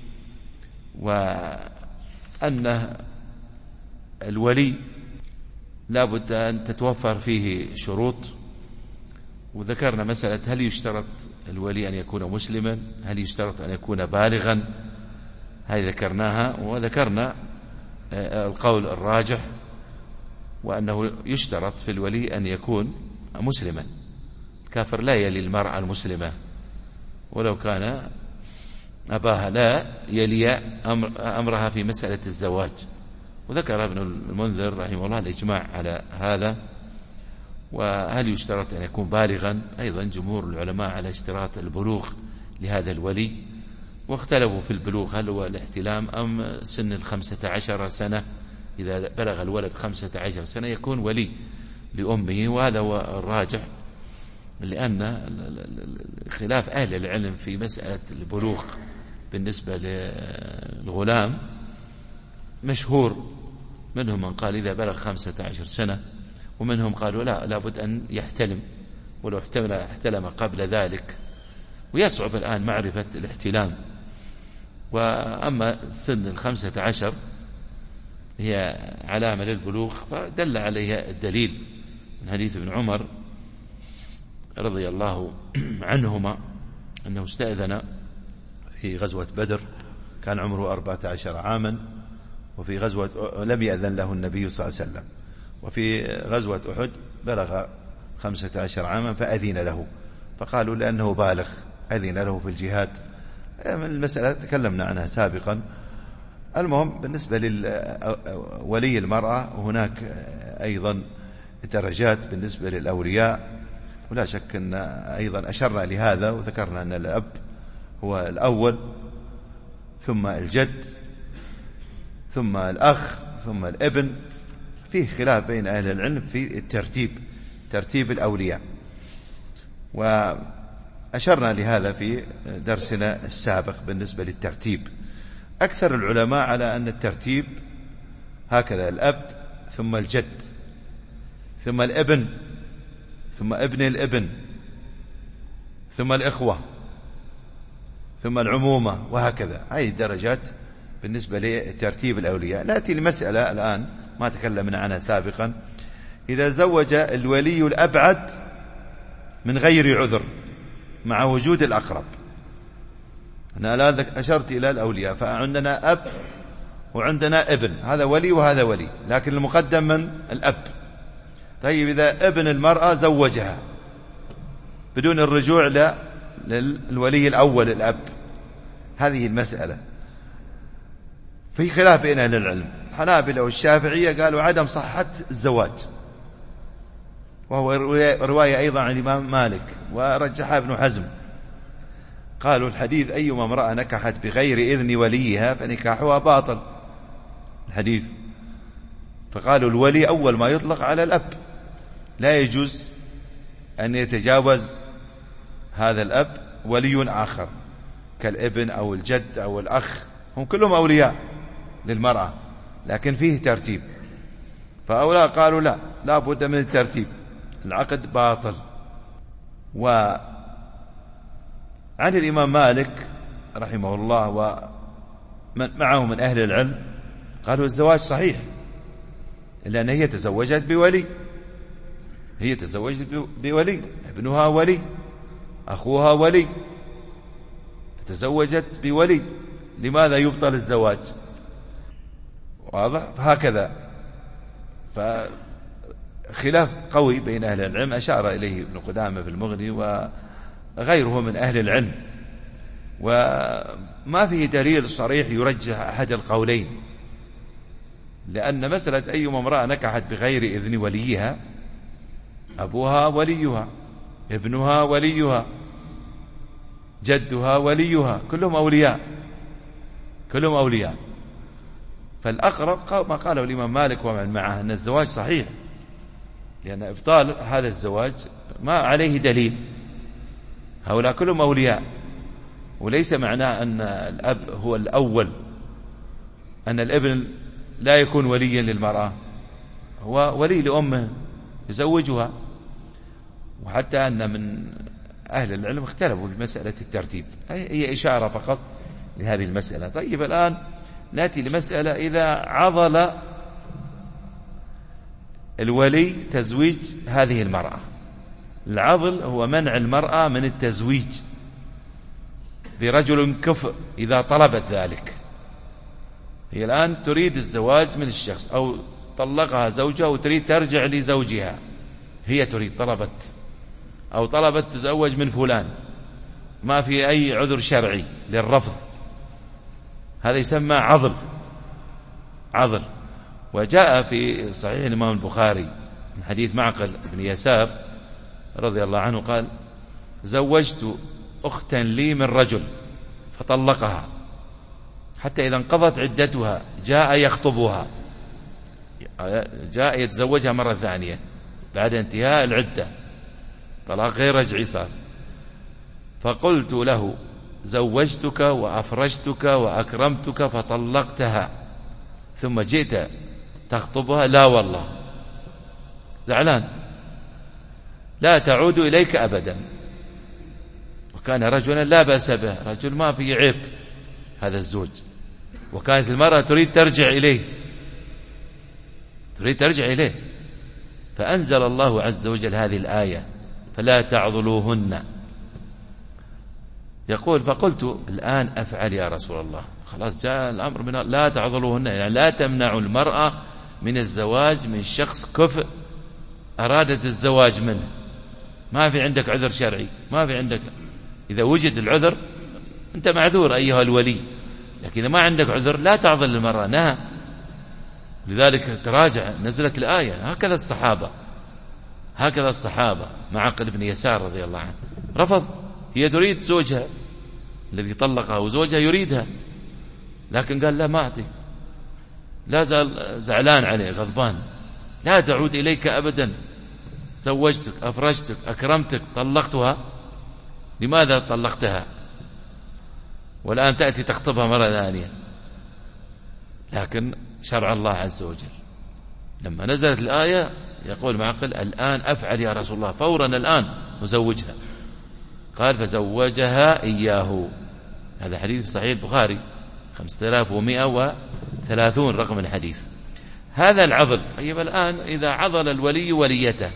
C: وأن الولي لا بد أن تتوفر فيه شروط. وذكرنا مسألة هل يشترط الولي أن يكون مسلما، هل يشترط أن يكون بالغا، هذه ذكرناها. وذكرنا القول الراجح وأنه يشترط في الولي أن يكون مسلما. الكافر لا يلي المرأة المسلمة ولو كان أباها، لا يلي أمرها في مسألة الزواج. وذكر ابن المنذر رحمه الله الإجماع على هذا. وهل يشترط أن يكون بالغا؟ أيضا جمهور العلماء على اشتراط البلوغ لهذا الولي، واختلفوا في البلوغ هل هو الاحتلام أم سن 15 سنة. إذا بلغ الولد 15 سنة يكون ولي لأمه، وهذا هو الراجح، لأن خلاف أهل العلم في مسألة البلوغ بالنسبة للغلام مشهور. منهم من قال إذا بلغ 15 سنة، ومنهم قالوا لا، لابد أن يحتلم، ولو احتلم قبل ذلك. ويصعب الآن معرفة الاحتلام. وأما سن 15 هي علامة للبلوغ، فدل عليها الدليل من حديث ابن عمر رضي الله عنهما أنه استأذن في غزوة بدر، كان عمره 14 عاما، وفي غزوة لم يأذن له النبي صلى الله عليه وسلم. وفي غزوة أحد بلغ 15 عاما فأذن له، فقالوا لأنه بالغ أذن له في الجهاد. من المسألة تكلمنا عنها سابقا. المهم بالنسبة لولي المرأة هناك أيضا درجات بالنسبة للأولياء، ولا شك أن أيضا أشرنا لهذا وذكرنا أن الأب هو الأول، ثم الجد، ثم الأخ، ثم الابن. فيه خلاف بين أهل العلم في ترتيب الأولياء، وأشرنا لهذا في درسنا السابق بالنسبة للترتيب. أكثر العلماء على أن الترتيب هكذا: الأب، ثم الجد، ثم الابن، ثم ابن الابن، ثم الإخوة، ثم العمومة، وهكذا. هذه الدرجات بالنسبة لترتيب الأولياء. نأتي لمسألة الآن ما تكلمنا عنها سابقا: إذا زوج الولي الأبعد من غير عذر مع وجود الأقرب. أنا الآن أشرت إلى الأولياء، فعندنا أب وعندنا ابن، هذا ولي وهذا ولي، لكن المقدم من الأب. طيب إذا ابن المرأة زوجها بدون الرجوع للولي الأول الأب، هذه المسألة في خلاف بين أهل العلم. الحنابلة والشافعية قالوا عدم صحة الزواج، وهو رواية أيضا عن الإمام مالك، ورجحها ابن حزم. قالوا الحديث: أيما امرأة نكحت بغير إذن وليها فنكاحها باطل، الحديث. فقالوا الولي أول ما يطلق على الأب، لا يجوز أن يتجاوز هذا الأب ولي آخر كالابن أو الجد أو الأخ، هم كلهم أولياء للمرأة، لكن فيه ترتيب. فأولا قالوا لا بد من الترتيب، العقد باطل. وعن الإمام مالك رحمه الله ومن معه من أهل العلم قالوا الزواج صحيح، إلا أن هي تزوجت بولي، ابنها ولي، أخوها ولي، فتزوجت بولي، لماذا يبطل الزواج؟ واضح؟ فهكذا. فخلاف قوي بين أهل العلم أشار إليه ابن قدامة في المغني وغيره من أهل العلم. وما فيه دليل صريح يرجح أحد القولين، لأن مسألة أيما امرأة نكحت بغير إذن وليها أبوها وليها، ابنها وليها، جدها وليها، كلهم أولياء، كلهم أولياء. فالأقرب ما قاله الإمام مالك ومن معه أن الزواج صحيح، لأن إبطال هذا الزواج ما عليه دليل، هؤلاء كلهم أولياء. وليس معناه أن الأب هو الأول، أن الابن لا يكون وليا للمرأة، هو ولي لأمه يزوجها. وحتى أن من أهل العلم اختلفوا في مسألة الترتيب، هي إشارة فقط لهذه المسألة. طيب الآن نأتي لمسألة إذا عضل الولي تزويج هذه المرأة. العضل هو منع المرأة من التزويج برجل كفء إذا طلبت ذلك. هي الآن تريد الزواج من الشخص، أو طلقها زوجها وتريد ترجع لزوجها، هي تريد طلبت تزوج من فلان، ما في أي عذر شرعي للرفض، هذا يسمى عضل. وجاء في صحيح الإمام البخاري من حديث معقل بن يسار رضي الله عنه قال: زوجت أختا لي من رجل فطلقها، حتى إذا انقضت عدتها جاء يخطبها، جاء يتزوجها مرة ثانية بعد انتهاء العدة، طلاق غير رجعي صار. فقلت له: زوجتك وأفرجتك وأكرمتك فطلقتها ثم جئت تخطبها؟ لا والله. زعلان، لا تعود إليك أبدا. وكان رجلا لا بأس به، رجل ما فيه عيب هذا الزوج، وكانت المرأة تريد ترجع إليه، فأنزل الله عز وجل هذه الآية: فلا تعضلوهن. يقول: فقلت الآن أفعل يا رسول الله، خلاص جاء الأمر من لا تعضلوهن، يعني لا تمنع المرأة من الزواج من شخص كفء أرادت الزواج منه، ما في عندك عذر شرعي، ما في عندك. إذا وجد العذر أنت معذور أيها الولي، لكن إذا ما عندك عذر لا تعضل المرأة، نهى. لذلك تراجع، نزلت الآية. هكذا الصحابة معقل بن يسار رضي الله عنه رفض، هي تريد زوجها الذي طلقها وزوجها يريدها، لكن قال: لا، ما أعطيك. لا زال زعلان عليه، غضبان: لا تعود إليك أبدا، زوجتك، أفرجتك، أكرمتك، طلقتها، لماذا طلقتها والآن تأتي تخطبها مرة ثانية؟ لكن شرع الله عز وجل لما نزلت الآية يقول معقل: الآن أفعل يا رسول الله، فورا الآن مزوجها. قال: فزوجها إياه. هذا حديث صحيح البخاري 5130 رقم الحديث. هذا العضل. طيب الآن إذا عضل الولي وليته،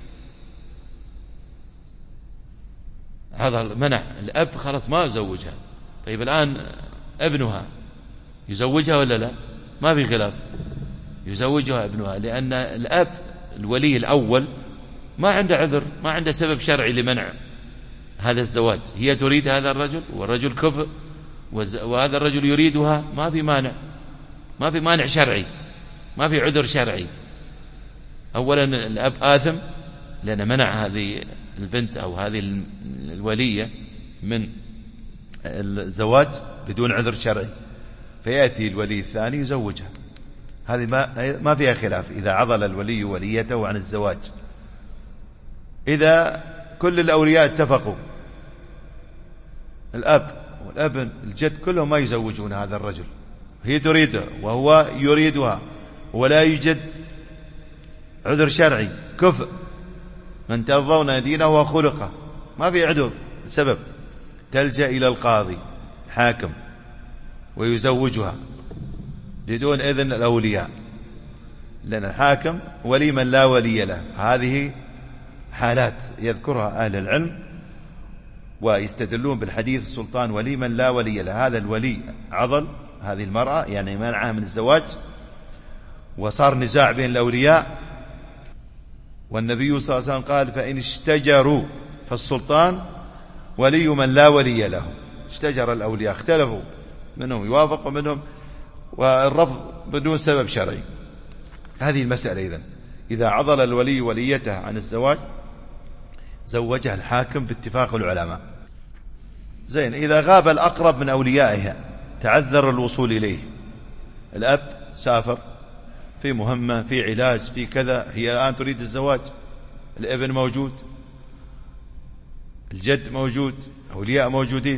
C: عضل منع الأب، خلاص ما يزوجها. طيب الآن ابنها يزوجها ولا لا؟ ما في خلاف، يزوجها ابنها، لأن الأب الولي الأول ما عنده عذر، ما عنده سبب شرعي لمنع هذا الزواج. هي تريد هذا الرجل والرجل كفء، وهذا الرجل يريدها، ما في مانع شرعي، ما في عذر شرعي. أولا الأب آثم لأن منع هذه البنت أو هذه الولية من الزواج بدون عذر شرعي، فيأتي الولي الثاني يزوجها. هذه ما فيها خلاف إذا عضل الولي وليته عن الزواج. إذا كل الأولياء اتفقوا، الأب والابن الجد كلهم ما يزوجون هذا الرجل، هي تريده وهو يريدها، ولا يوجد عذر شرعي، كفء، من ترضون دينه وخلقه، ما في عذر سبب، تلجأ إلى القاضي حاكم ويزوجها بدون إذن الأولياء، لأن الحاكم ولي من لا ولي له. هذه حالات يذكرها أهل العلم ويستدلون بالحديث: السلطان ولي من لا ولي له. هذا الولي عضل هذه المرأة، يعني منعها من الزواج، وصار نزاع بين الأولياء، والنبي صلى الله عليه وسلم قال: فإن اشتجروا فالسلطان ولي من لا ولي له. اشتجر الأولياء، اختلفوا، منهم يوافق ومنهم والرفض بدون سبب شرعي. هذه المسألة. إذا عضل الولي وليته عن الزواج زوجها الحاكم باتفاق العلماء. زين، إذا غاب الأقرب من أوليائها تعذر الوصول إليه، الأب سافر في مهمة، في علاج، في كذا، هي الآن تريد الزواج، الابن موجود، الجد موجود، أولياء موجودين،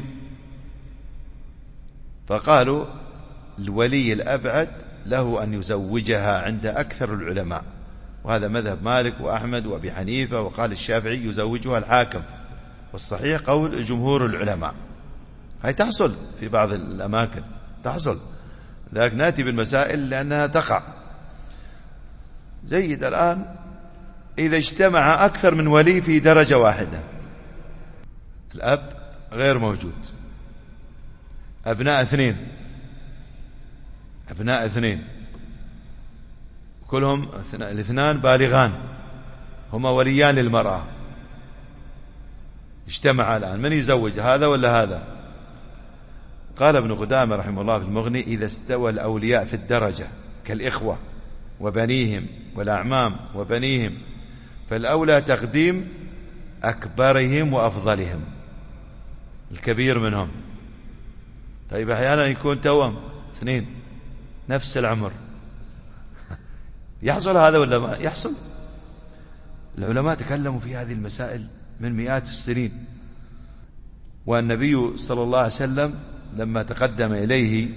C: فقالوا الولي الأبعد له أن يزوجها عند أكثر العلماء، وهذا مذهب مالك وأحمد وأبي حنيفة، وقال الشافعي يزوجها الحاكم، والصحيح قول جمهور العلماء. هاي تحصل في بعض الأماكن، تحصل، ذاك نأتي بالمسائل لأنها تقع. جيد. الآن إذا اجتمع أكثر من ولي في درجة واحدة، الأب غير موجود، أبناء اثنين كلهم الاثنان بالغان، هما وليان للمرأة، اجتمع الآن، من يزوج، هذا ولا هذا؟ قال ابن قدامة رحمه الله في المغني: إذا استوى الأولياء في الدرجة كالإخوة وبنيهم والأعمام وبنيهم، فالأولى تقديم أكبرهم وأفضلهم، الكبير منهم. طيب أحيانا يكون توأم اثنين نفس العمر، يحصل هذا ولا ما يحصل؟ العلماء تكلموا في هذه المسائل من مئات السنين. والنبي صلى الله عليه وسلم لما تقدم إليه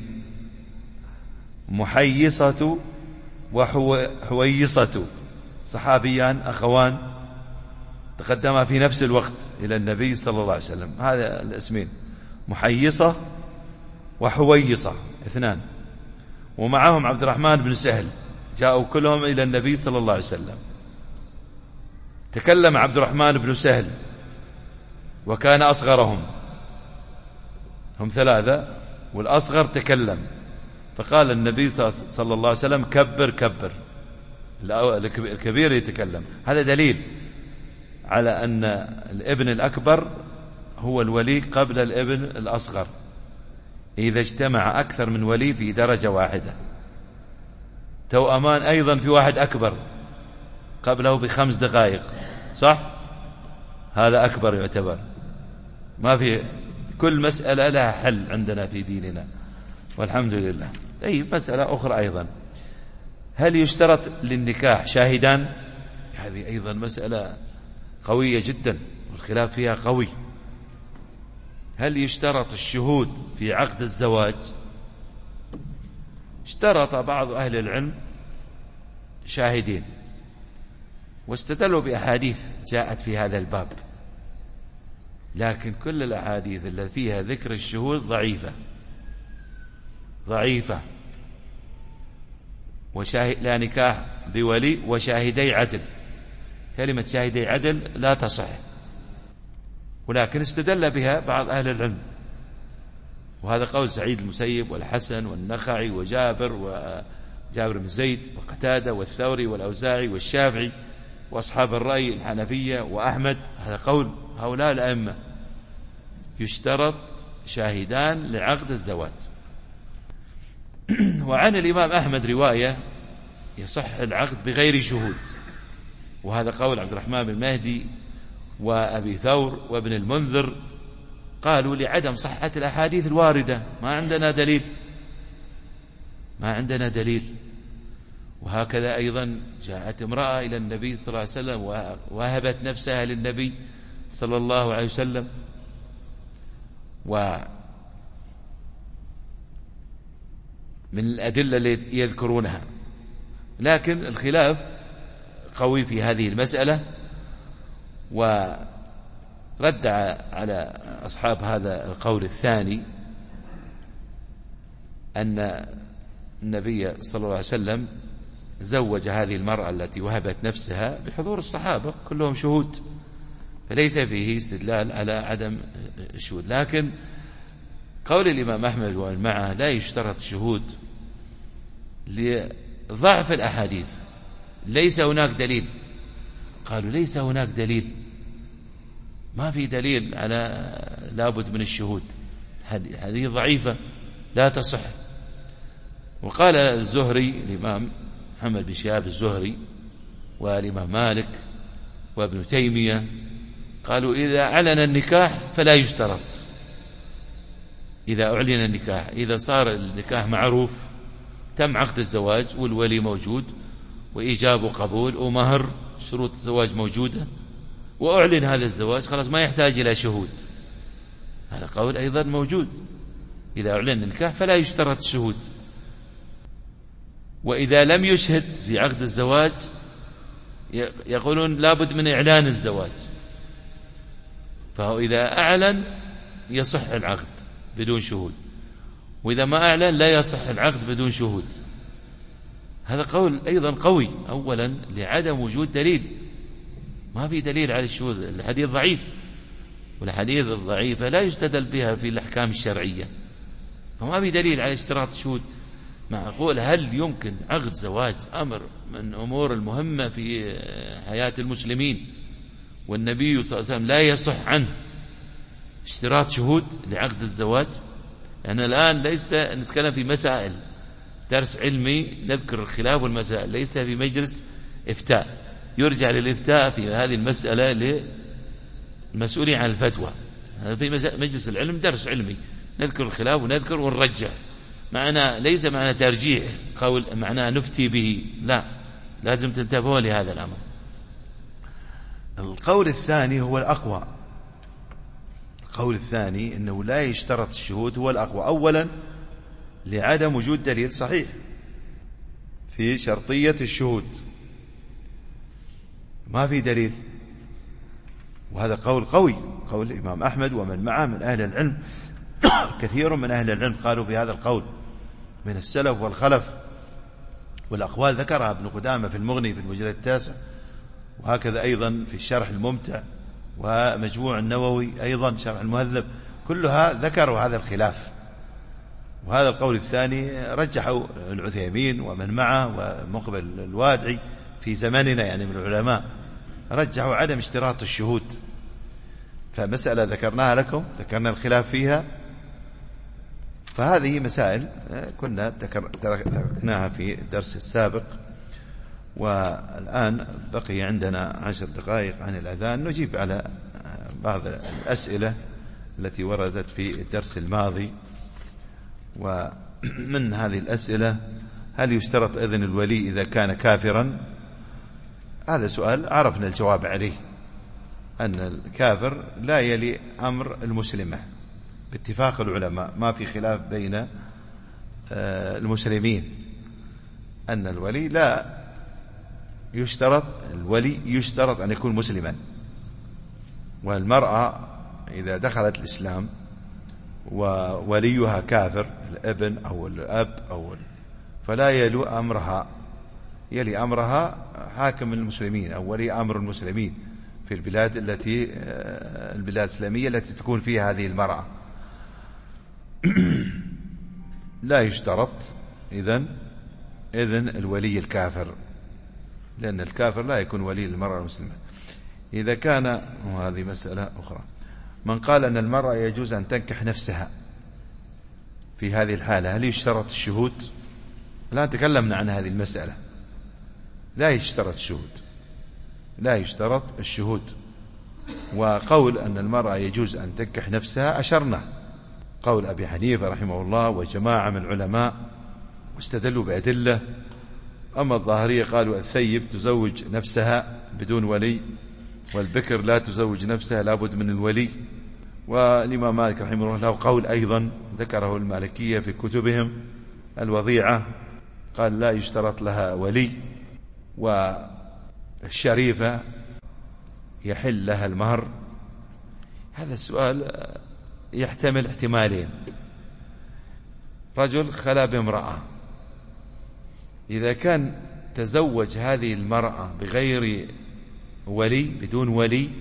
C: محيصة وحويصة، صحابيان أخوان تقدما في نفس الوقت إلى النبي صلى الله عليه وسلم، هذا الاسمين محيصة وحويصة اثنان، ومعهم عبد الرحمن بن سهل، جاءوا كلهم إلى النبي صلى الله عليه وسلم. تكلم عبد الرحمن بن سهل وكان أصغرهم، هم ثلاثة والأصغر تكلم، فقال النبي صلى الله عليه وسلم: كبر كبر، الكبير يتكلم. هذا دليل على أن الابن الأكبر هو الولي قبل الابن الأصغر إذا اجتمع أكثر من ولي في درجة واحدة. توأمان أيضا في واحد أكبر قبله ب5 دقائق، صح؟ هذا أكبر يعتبر، ما في، كل مسألة لها حل عندنا في ديننا والحمد لله. أي مسألة أخرى أيضا، هل يشترط للنكاح شاهدان؟ هذه أيضا مسألة قوية جدا والخلاف فيها قوي. هل يشترط الشهود في عقد الزواج؟ اشترط بعض أهل العلم شاهدين، واستدلوا بأحاديث جاءت في هذا الباب، لكن كل الأحاديث التي فيها ذكر الشهود ضعيفة. لا نكاح بولي وشاهدي عدل، كلمة شاهدي عدل لا تصح، ولكن استدل بها بعض أهل العلم، وهذا قول سعيد المسيب والحسن والنخعي وجابر بن زيد وقتادة والثوري والأوزاعي والشافعي وأصحاب الرأي الحنفية وأحمد. هذا قول هؤلاء الأئمة، يشترط شاهدان لعقد الزواج. وعن الإمام أحمد رواية يصح العقد بغير شهود، وهذا قول عبد الرحمن بن مهدي وأبي ثور وابن المنذر، قالوا لعدم صحة الأحاديث الواردة، ما عندنا دليل. وهكذا أيضا جاءت امرأة إلى النبي صلى الله عليه وسلم ووهبت نفسها للنبي صلى الله عليه وسلم، ومن الأدلة التي يذكرونها، لكن الخلاف قوي في هذه المسألة. ورد على أصحاب هذا القول الثاني أن النبي صلى الله عليه وسلم زوج هذه المرأة التي وهبت نفسها بحضور الصحابة كلهم شهود، فليس فيه استدلال على عدم الشهود. لكن قول الإمام أحمد ومن معه لا يشترط الشهود لضعف الأحاديث، ليس هناك دليل. قالوا ليس هناك دليل، ما في دليل على لابد من الشهود.
A: هذه ضعيفة لا تصح. وقال الزهري الإمام محمد بن شهاب الزهري والإمام مالك وابن تيمية قالوا إذا أعلن النكاح فلا يشترط. إذا أعلن النكاح، إذا صار النكاح معروف، تم عقد الزواج والولي موجود وإيجاب وقبول ومهر، شروط الزواج موجودة، وأعلن هذا الزواج، خلاص ما يحتاج إلى شهود. هذا قول أيضا موجود، إذا أعلن النكاح فلا يشترط الشهود. وإذا لم يشهد في عقد الزواج يقولون لابد من إعلان الزواج، فهو إذا أعلن يصح العقد بدون شهود، وإذا ما أعلن لا يصح العقد بدون شهود. هذا قول أيضا قوي، أولا لعدم وجود دليل، ما في دليل على الشهود، الحديث ضعيف، والحديث الضعيفة لا يستدل بها في الأحكام الشرعية، فما في دليل على اشتراط الشهود. معقول هل يمكن عقد زواج أمر من أمور المهمة في حياة المسلمين والنبي صلى الله عليه وسلم لا يصح عنه اشتراط شهود لعقد الزواج؟ يعني الآن ليس نتكلم في مسائل درس علمي نذكر الخلاف والمسائل، ليس في مجلس إفتاء يرجع للإفتاء في هذه المسألة للمسؤولين عن الفتوى. هذا في مجلس العلم درس علمي نذكر الخلاف ونذكر ونرجح، ليس معنى ترجيح قول معناه نفتي به، لا، لازم تنتبهوا لهذا الأمر.
C: القول الثاني هو الأقوى، القول الثاني أنه لا يشترط الشهود هو الأقوى، أولا لعدم وجود دليل صحيح في شرطية الشهود، ما في دليل، وهذا قول قوي، قول الإمام أحمد ومن معه من أهل العلم كثير من أهل العلم قالوا بهذا القول من السلف والخلف، والأقوال ذكرها ابن قدامة في المغني في المجلد 9، وهكذا أيضا في الشرح الممتع ومجموع النووي أيضا شرح المهذب، كلها ذكروا هذا الخلاف. وهذا القول الثاني رجحوا العثيمين ومن معه ومقبل الوادعي في زماننا يعني من العلماء، رجحوا عدم اشتراط الشهود. فمسألة ذكرناها لكم، ذكرنا الخلاف فيها، فهذه مسائل كنا ذكرناها في الدرس السابق. والآن بقي عندنا 10 دقائق عن الأذان نجيب على بعض الأسئلة التي وردت في الدرس الماضي. ومن هذه الأسئلة: هل يشترط إذن الولي إذا كان كافرا؟ هذا سؤال عرفنا الجواب عليه، أن الكافر لا يلي أمر المسلمة باتفاق العلماء، ما في خلاف بين المسلمين أن الولي لا يشترط، الولي يشترط أن يكون مسلما. والمرأة إذا دخلت الإسلام ووليها كافر، الابن أو الأب فلا يلي أمرها حاكم المسلمين أو ولي أمر المسلمين في البلاد البلاد الإسلامية التي تكون فيها هذه المرأة. لا يشترط إذن الولي الكافر، لأن الكافر لا يكون ولي للمرأة المسلمة. إذا كان، وهذه مسألة أخرى، من قال أن المرأة يجوز أن تنكح نفسها في هذه الحالة، هل يشترط الشهود؟ الآن تكلمنا عن هذه المسألة، لا يشترط الشهود، لا يشترط الشهود. وقول أن المرأة يجوز أن تنكح نفسها أشرنا قول أبي حنيفة رحمه الله وجماعة من العلماء، واستدلوا بأدلة. أما الظاهرية قالوا الثيب تزوج نفسها بدون ولي، والبكر لا تزوج نفسها لابد من الولي. والإمام مالك رحمه الله له قول أيضا ذكره المالكية في كتبهم، الوضيعة قال لا يشترط لها ولي، والشريفة يحل لها المهر. هذا السؤال يحتمل احتمالين: رجل خلا بامرأة، إذا كان تزوج هذه المرأة بغير ولي، بدون ولي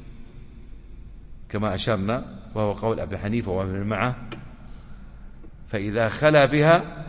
C: كما أشرنا، وهو قول أبي حنيفة ومن معه، فإذا خلا بها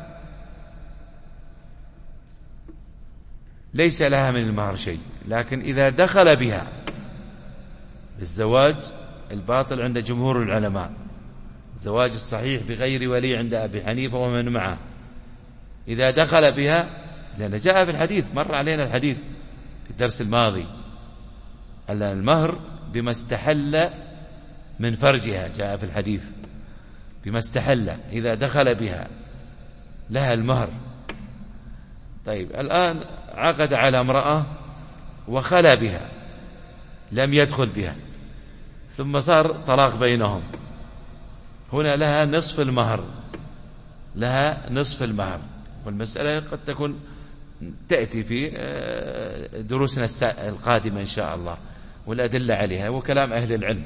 C: ليس لها من المهر شيء. لكن إذا دخل بها بالزواج الباطل عند جمهور العلماء،
A: الزواج الصحيح بغير ولي عند أبي حنيفة ومن معه إذا دخل بها، لأن جاء في الحديث، مر علينا الحديث في الدرس الماضي، أن المهر بما استحل من فرجها، جاء في الحديث بما استحل، إذا دخل بها لها المهر. طيب الآن عقد على امرأة وخلى بها، لم يدخل بها، ثم صار طلاق بينهم، هنا لها نصف المهر، لها نصف المهر. والمسألة قد تكون تأتي في دروسنا القادمة إن شاء الله، والأدلة عليها وكلام أهل العلم.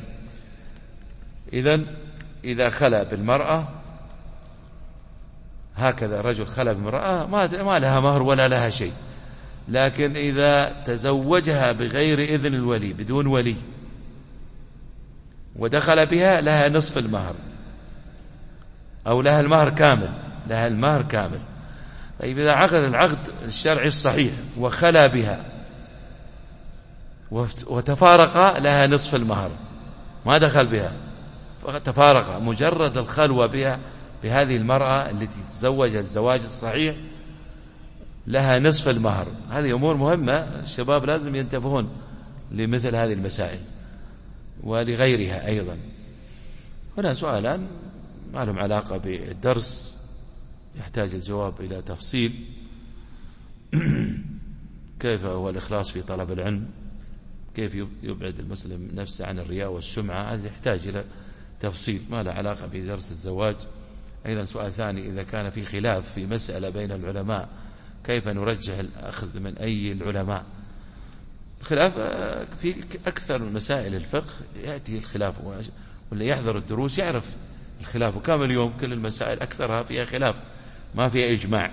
A: إذا خلى بالمرأة هكذا، رجل خلى بامرأة ما لها مهر ولا لها شيء، لكن إذا تزوجها بغير إذن الولي، بدون ولي، ودخل بها، لها نصف المهر، أو لها المهر كامل، لها المهر كامل. طيب إذا عقد العقد الشرعي الصحيح وخلى بها وتفارق، لها نصف المهر، ما دخل بها، فتفارق، مجرد الخلوة بها، بهذه المرأة التي تزوج الزواج الصحيح، لها نصف المهر. هذه أمور مهمة، الشباب لازم ينتبهون لمثل هذه المسائل ولغيرها أيضا. هنا سؤالان ما لهم علاقة بالدرس، يحتاج الجواب إلى تفصيل. كيف هو الإخلاص في طلب العلم؟ كيف يبعد المسلم نفسه عن الرياء والسمعة؟ هذا يحتاج إلى تفصيل، ما له علاقة بدرس الزواج. أيضا سؤال ثاني، إذا كان في خلاف في مسألة بين العلماء، كيف نرجح الأخذ من أي العلماء؟ الخلاف في أكثر مسائل الفقه يأتي الخلاف، واللي يحضر الدروس يعرف الخلاف، وكامل اليوم كل المسائل أكثرها فيها خلاف، ما فيها إجماع.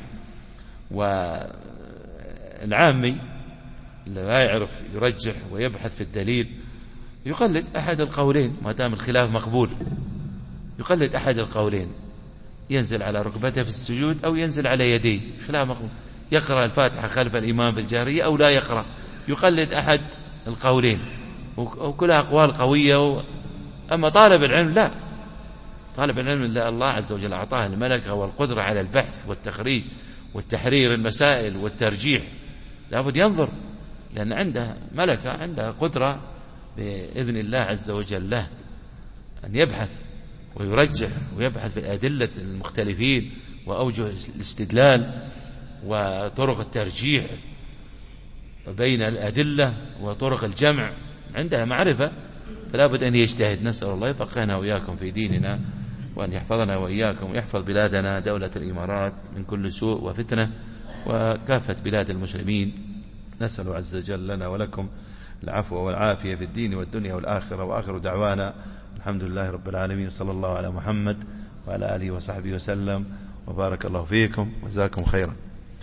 A: والعامي اللي لا يعرف يرجح ويبحث في الدليل يقلد أحد القولين، ما دام الخلاف مقبول يقلد أحد القولين، ينزل على ركبته في السجود أو ينزل على يديه، خلاف مقبول، يقرأ الفاتحة خلف الإمام بالجهرية أو لا يقرأ، يقلد أحد القولين، وكلها أقوال قوية. أما طالب العلم لا، طالب العلم لا، الله عز وجل أعطاه الملكة والقدرة على البحث والتخريج والتحرير المسائل والترجيح، لابد ينظر، لأن عنده ملكة، عنده قدرة بإذن الله عز وجل له أن يبحث ويرجح ويبحث في أدلة المختلفين وأوجه الاستدلال وطرق الترجيح بين الأدلة وطرق الجمع، عندها معرفة، فلا بد أن يجتهد. نسأل الله يفقهنا وإياكم في ديننا، وأن يحفظنا وإياكم ويحفظ بلادنا دولة الإمارات من كل سوء وفتنة، وكافة بلاد المسلمين. نسأل عز وجل لنا ولكم العفو والعافية في الدين والدنيا والآخرة. وآخر دعوانا الحمد لله رب العالمين، صلى الله على محمد وعلى آله وصحبه وسلم، وبارك الله فيكم وجزاكم خيرا.